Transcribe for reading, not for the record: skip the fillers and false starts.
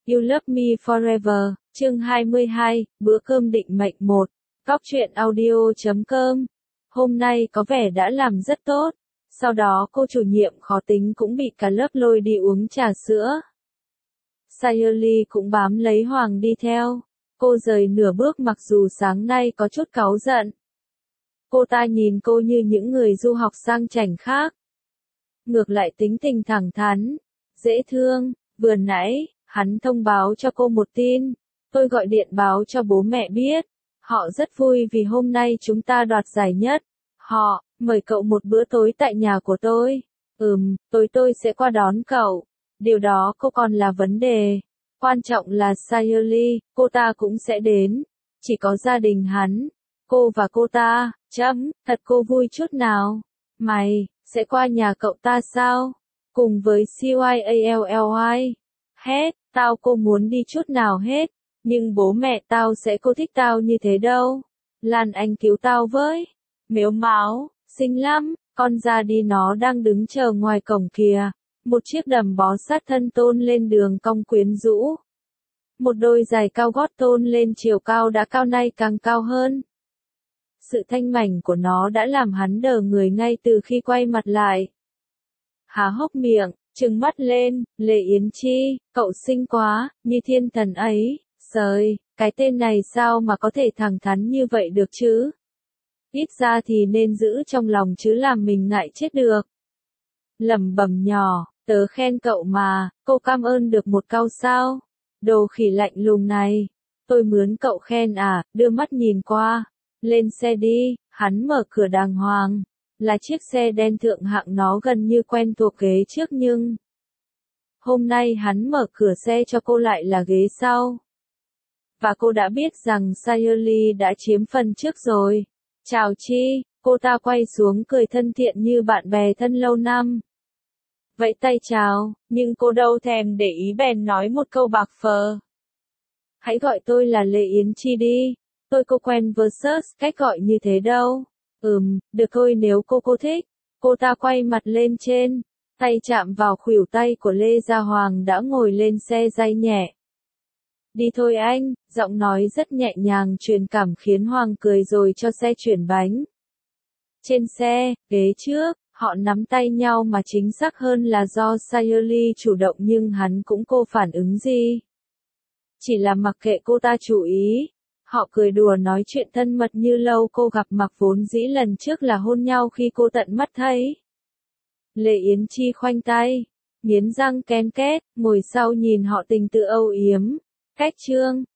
You Love Me Forever, chương 22, bữa cơm định mệnh 1. Góc truyện audio.com. Hôm nay có vẻ đã làm rất tốt. Sau đó cô chủ nhiệm khó tính cũng bị cả lớp lôi đi uống trà sữa. Sayuri cũng bám lấy Hoàng đi theo. Cô rời nửa bước mặc dù sáng nay có chút cáu giận. Cô ta nhìn cô như những người du học sang chảnh khác. Ngược lại tính tình thẳng thắn, dễ thương. Vừa nãy, hắn thông báo cho cô một tin. Tôi gọi điện báo cho bố mẹ biết. Họ rất vui vì hôm nay chúng ta đoạt giải nhất. Họ mời cậu một bữa tối tại nhà của tôi. Tối tôi sẽ qua đón cậu. Điều đó cô còn là vấn đề. Quan trọng là Sayuri, cô ta cũng sẽ đến. Chỉ có gia đình hắn. Cô và cô ta, thật cô vui chút nào. Mày, sẽ qua nhà cậu ta sao? Cùng với CYALLY. Hết, tao cô muốn đi chút nào hết. Nhưng bố mẹ tao sẽ cô thích tao như thế đâu. Lan Anh cứu tao với. Mếu máo, xinh lắm, con ra đi nó đang đứng chờ ngoài cổng kìa. Một chiếc đầm bó sát thân tôn lên đường cong quyến rũ. Một đôi giày cao gót tôn lên chiều cao đã cao nay càng cao hơn. Sự thanh mảnh của nó đã làm hắn đờ người ngay từ khi quay mặt lại. Há hốc miệng, trừng mắt lên, Lệ Yến Chi, cậu xinh quá, như thiên thần ấy, sời, cái tên này sao mà có thể thẳng thắn như vậy được chứ? Ít ra thì nên giữ trong lòng chứ làm mình ngại chết được. Lẩm bẩm nhỏ, tớ khen cậu mà, cô cảm ơn được một câu sao? Đồ khỉ lạnh lùng này, tôi mướn cậu khen à, đưa mắt nhìn qua. Lên xe đi, hắn mở cửa đàng hoàng. Là chiếc xe đen thượng hạng nó gần như quen thuộc ghế trước nhưng hôm nay hắn mở cửa xe cho cô lại là ghế sau. Và cô đã biết rằng Sayuri đã chiếm phần trước rồi. Chào Chi, cô ta quay xuống cười thân thiện như bạn bè thân lâu năm. Vẫy tay chào, nhưng cô đâu thèm để ý bèn nói một câu bạc phờ. Hãy gọi tôi là Lệ Yến Chi đi. Tôi cô quen versus cách gọi như thế đâu. Được thôi nếu cô thích. Cô ta quay mặt lên trên, tay chạm vào khuỷu tay của Lê Gia Hoàng đã ngồi lên xe day nhẹ. Đi thôi anh, giọng nói rất nhẹ nhàng truyền cảm khiến Hoàng cười rồi cho xe chuyển bánh. Trên xe, ghế trước, họ nắm tay nhau mà chính xác hơn là do Sayuri chủ động nhưng hắn cũng cô phản ứng gì. Chỉ là mặc kệ cô ta chú ý. Họ cười đùa nói chuyện thân mật như lâu cô gặp mặc vốn dĩ lần trước là hôn nhau khi cô tận mắt thấy. Lệ Yến Chi khoanh tay, nghiến răng ken két, ngồi sau nhìn họ tình tự âu yếm. Cách chương,